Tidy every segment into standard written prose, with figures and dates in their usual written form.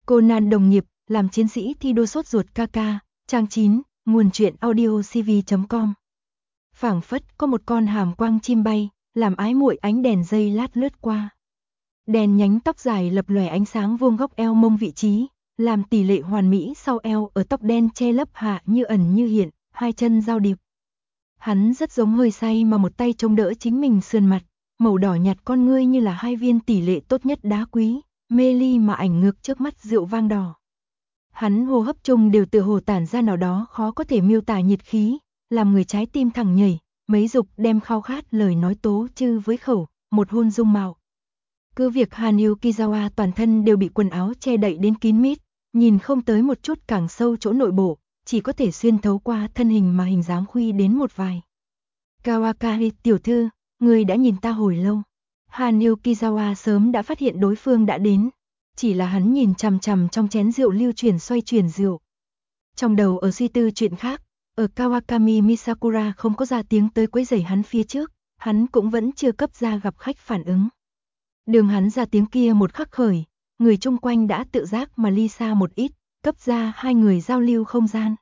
Conan đồng nghiệp, làm chiến sĩ thi đua sốt ruột ca ca, trang 9, nguồn truyện audiocv.com. Phảng phất có một con hàm quang chim bay, làm ái muội ánh đèn dây lát lướt qua. Đèn nhánh tóc dài lập lòe ánh sáng vuông góc eo mông vị trí, làm tỷ lệ hoàn mỹ sau eo ở tóc đen che lấp hạ như ẩn như hiện, hai chân giao điệp. Hắn rất giống hơi say mà một tay chống đỡ chính mình sườn mặt, màu đỏ nhạt con ngươi như là hai viên tỷ lệ tốt nhất đá quý, mê ly mà ảnh ngược trước mắt rượu vang đỏ. Hắn hô hấp chung đều tựa hồ tản ra nào đó khó có thể miêu tả nhiệt khí, làm người trái tim thẳng nhảy, mấy dục đem khao khát lời nói tố chư với khẩu, một hôn dung mạo. Cứ việc Hàn Yukizawa toàn thân đều bị quần áo che đậy đến kín mít, nhìn không tới một chút càng sâu chỗ nội bộ, chỉ có thể xuyên thấu qua thân hình mà hình dáng khuy đến một vài. Kawakari tiểu thư, người đã nhìn ta hồi lâu. Hàn Yukizawa sớm đã phát hiện đối phương đã đến, chỉ là hắn nhìn chằm chằm trong chén rượu lưu chuyển xoay chuyển rượu. Trong đầu ở suy tư chuyện khác, ở Kawakami Misakura không có ra tiếng tới quấy rầy hắn phía trước, hắn cũng vẫn chưa cấp ra gặp khách phản ứng. Đường hắn ra tiếng kia một khắc khởi, người chung quanh đã tự giác mà ly xa một ít, cấp ra hai người giao lưu không gian.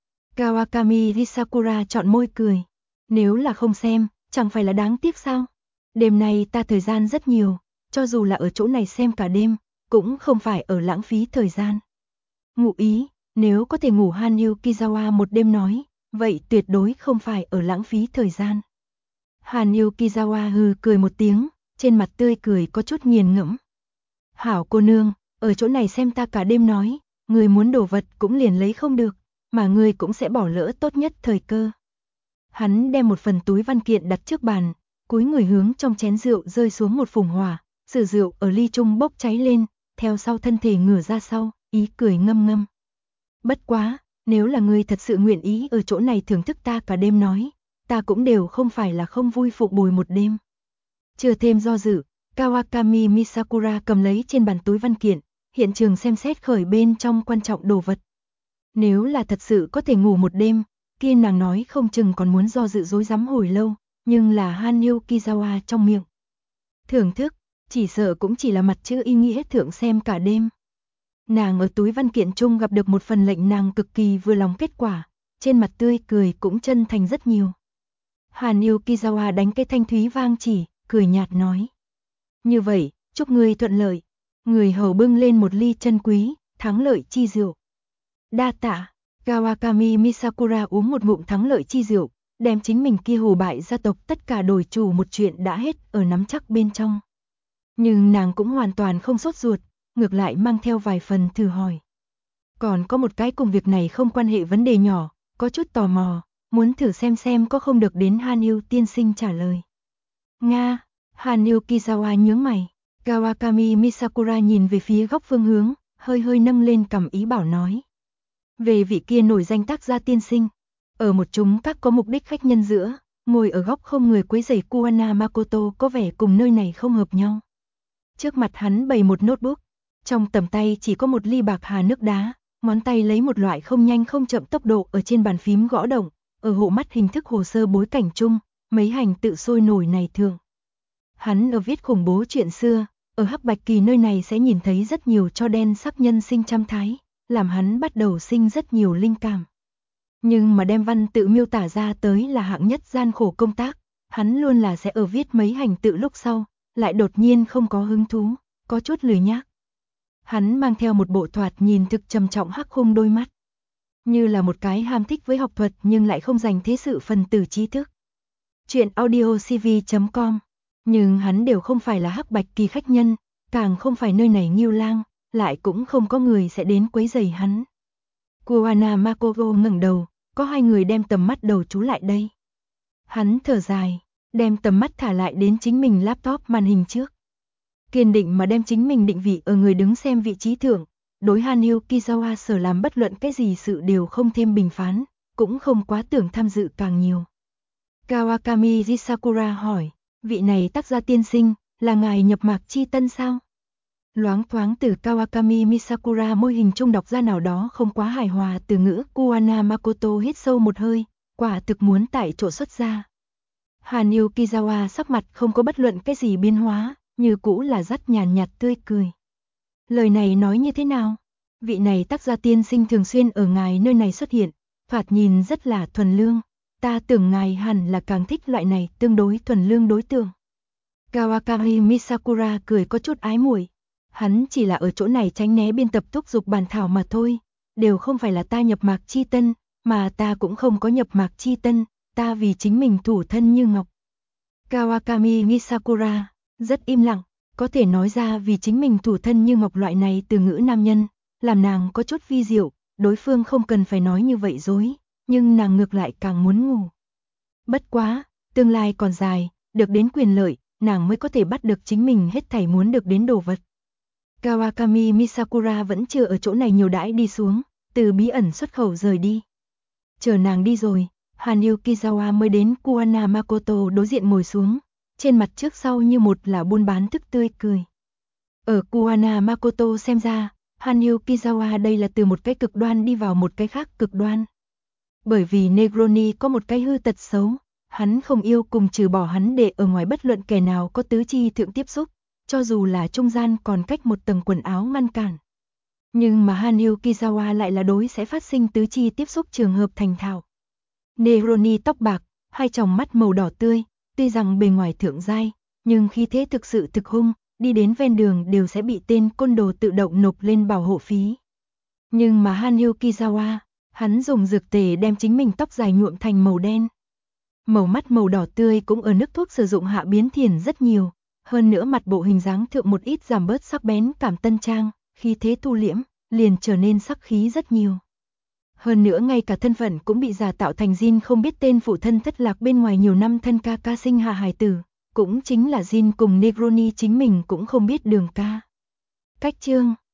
Kawakami Misakura chọn môi cười. Nếu là không xem, chẳng phải là đáng tiếc sao? Đêm nay ta thời gian rất nhiều, cho dù là ở chỗ này xem cả đêm, cũng không phải ở lãng phí thời gian. Ngụ ý, nếu có thể ngủ Hàn Yukizawa một đêm nói, vậy tuyệt đối không phải ở lãng phí thời gian. Hàn Yukizawa hừ cười một tiếng, trên mặt tươi cười có chút nghiền ngẫm. Hảo cô nương, ở chỗ này xem ta cả đêm nói, người muốn đồ vật cũng liền lấy không được, mà người cũng sẽ bỏ lỡ tốt nhất thời cơ. Hắn đem một phần túi văn kiện đặt trước bàn, cúi người hướng trong chén rượu rơi xuống một phùng hỏa, sử rượu ở ly chung bốc cháy lên, theo sau thân thể ngửa ra sau, ý cười ngâm ngâm. Bất quá, nếu là ngươi thật sự nguyện ý ở chỗ này thưởng thức ta cả đêm nói, ta cũng đều không phải là không vui phục bồi một đêm. Chưa thêm do dự, Kawakami Misakura cầm lấy trên bàn túi văn kiện, hiện trường xem xét khởi bên trong quan trọng đồ vật. Nếu là thật sự có thể ngủ một đêm, kia nàng nói không chừng còn muốn do dự dối rắm hồi lâu, nhưng là Han Yukizawa trong miệng. Thưởng thức, chỉ sợ cũng chỉ là mặt chữ ý nghĩa thưởng xem cả đêm. Nàng ở túi văn kiện chung gặp được một phần lệnh nàng cực kỳ vừa lòng kết quả, trên mặt tươi cười cũng chân thành rất nhiều. Han Yukizawa đánh cái thanh thúy vang chỉ, cười nhạt nói. Như vậy, chúc ngươi thuận lợi. Người hầu bưng lên một ly chân quý, thắng lợi chi rượu. Đa tạ. Kawakami Misakura uống một ngụm thắng lợi chi rượu, đem chính mình kia hồ bại gia tộc tất cả đổi chủ một chuyện đã hết ở nắm chắc bên trong. Nhưng nàng cũng hoàn toàn không sốt ruột, ngược lại mang theo vài phần thử hỏi. Còn có một cái cùng việc này không quan hệ vấn đề nhỏ, có chút tò mò, muốn thử xem có không được đến Han Yu tiên sinh trả lời. Nga, Han Yukizawa nhướng mày, Kawakami Misakura nhìn về phía góc phương hướng, hơi nâng lên cằm ý bảo nói. Về vị kia nổi danh tác gia tiên sinh, ở một chúng các có mục đích khách nhân giữa, ngồi ở góc không người quấy rầy Kuwana Makoto có vẻ cùng nơi này không hợp nhau. Trước mặt hắn bày một notebook, trong tầm tay chỉ có một ly bạc hà nước đá, ngón tay lấy một loại không nhanh không chậm tốc độ ở trên bàn phím gõ động, ở hộ mắt hình thức hồ sơ bối cảnh chung, mấy hành tự sôi nổi này thường. Hắn ở viết khủng bố chuyện xưa, ở Hắc Bạch Kỳ nơi này sẽ nhìn thấy rất nhiều cho đen sắc nhân sinh trăm thái, làm hắn bắt đầu sinh rất nhiều linh cảm. Nhưng mà đem văn tự miêu tả ra tới là hạng nhất gian khổ công tác, hắn luôn là sẽ ở viết mấy hành tự lúc sau, lại đột nhiên không có hứng thú, có chút lười nhác. Hắn mang theo một bộ thoạt nhìn thực trầm trọng hắc khung đôi mắt, như là một cái ham thích với học thuật nhưng lại không dành thế sự phần tử trí thức. Chuyện audiocv.com. Nhưng hắn đều không phải là Hắc Bạch Kỳ khách nhân, càng không phải nơi này Ngưu Lang, lại cũng không có người sẽ đến quấy rầy hắn. Kuwana Makoto ngẩng đầu, có hai người đem tầm mắt đầu chú lại đây. Hắn thở dài, đem tầm mắt thả lại đến chính mình laptop màn hình trước. Kiên định mà đem chính mình định vị ở người đứng xem vị trí thượng, đối Han Yukizawa sở làm bất luận cái gì sự đều không thêm bình phán, cũng không quá tưởng tham dự càng nhiều. Kawakami Misakura hỏi, vị này tác gia tiên sinh, là ngài nhập mạc chi tân sao? Loáng thoáng từ Kawakami Misakura môi hình trung đọc ra nào đó không quá hài hòa từ ngữ. Kuwana Makoto hít sâu một hơi, quả thực muốn tại chỗ xuất ra. Han Yukizawa sắc mặt không có bất luận cái gì biến hóa, như cũ là rất nhàn nhạt tươi cười. Lời này nói như thế nào? Vị này tác gia tiên sinh thường xuyên ở ngài nơi này xuất hiện, thoạt nhìn rất là thuần lương, ta tưởng ngài hẳn là càng thích loại này tương đối thuần lương đối tượng. Kawakami Misakura cười có chút ái muội. Hắn chỉ là ở chỗ này tránh né biên tập thúc giục bản thảo mà thôi, đều không phải là ta nhập mạc chi tân, mà ta cũng không có nhập mạc chi tân, ta vì chính mình thủ thân như ngọc. Kawakami Misakura rất im lặng, có thể nói ra vì chính mình thủ thân như ngọc loại này từ ngữ nam nhân, làm nàng có chút vi diệu, đối phương không cần phải nói như vậy dối, nhưng nàng ngược lại càng muốn ngủ. Bất quá, tương lai còn dài, được đến quyền lợi, nàng mới có thể bắt được chính mình hết thảy muốn được đến đồ vật. Kawakami Misakura vẫn chưa ở chỗ này nhiều đãi đi xuống, từ bí ẩn xuất khẩu rời đi. Chờ nàng đi rồi, Hàn Yukizawa mới đến Kuwana Makoto đối diện ngồi xuống, trên mặt trước sau như một là buôn bán thức tươi cười. Ở Kuwana Makoto xem ra, Hàn Yukizawa đây là từ một cái cực đoan đi vào một cái khác cực đoan. Bởi vì Negroni có một cái hư tật xấu, hắn không yêu cùng trừ bỏ hắn để ở ngoài bất luận kẻ nào có tứ chi thượng tiếp xúc, cho dù là trung gian còn cách một tầng quần áo ngăn cản. Nhưng mà Han Yukizawa lại là đối sẽ phát sinh tứ chi tiếp xúc trường hợp thành thạo. Negroni tóc bạc, hai tròng mắt màu đỏ tươi, tuy rằng bề ngoài thượng giai, nhưng khí thế thực sự thực hung, đi đến ven đường đều sẽ bị tên côn đồ tự động nộp lên bảo hộ phí. Nhưng mà Han Yukizawa, hắn dùng dược tề đem chính mình tóc dài nhuộm thành màu đen. Màu mắt màu đỏ tươi cũng ở nước thuốc sử dụng hạ biến thiền rất nhiều, hơn nữa mặt bộ hình dáng thượng một ít giảm bớt sắc bén cảm tân trang, khi thế thu liễm, liền trở nên sắc khí rất nhiều. Hơn nữa ngay cả thân phận cũng bị giả tạo thành Jin không biết tên phụ thân thất lạc bên ngoài nhiều năm thân ca ca sinh hạ hài tử, cũng chính là Jin cùng Negroni chính mình cũng không biết đường ca. Cách chương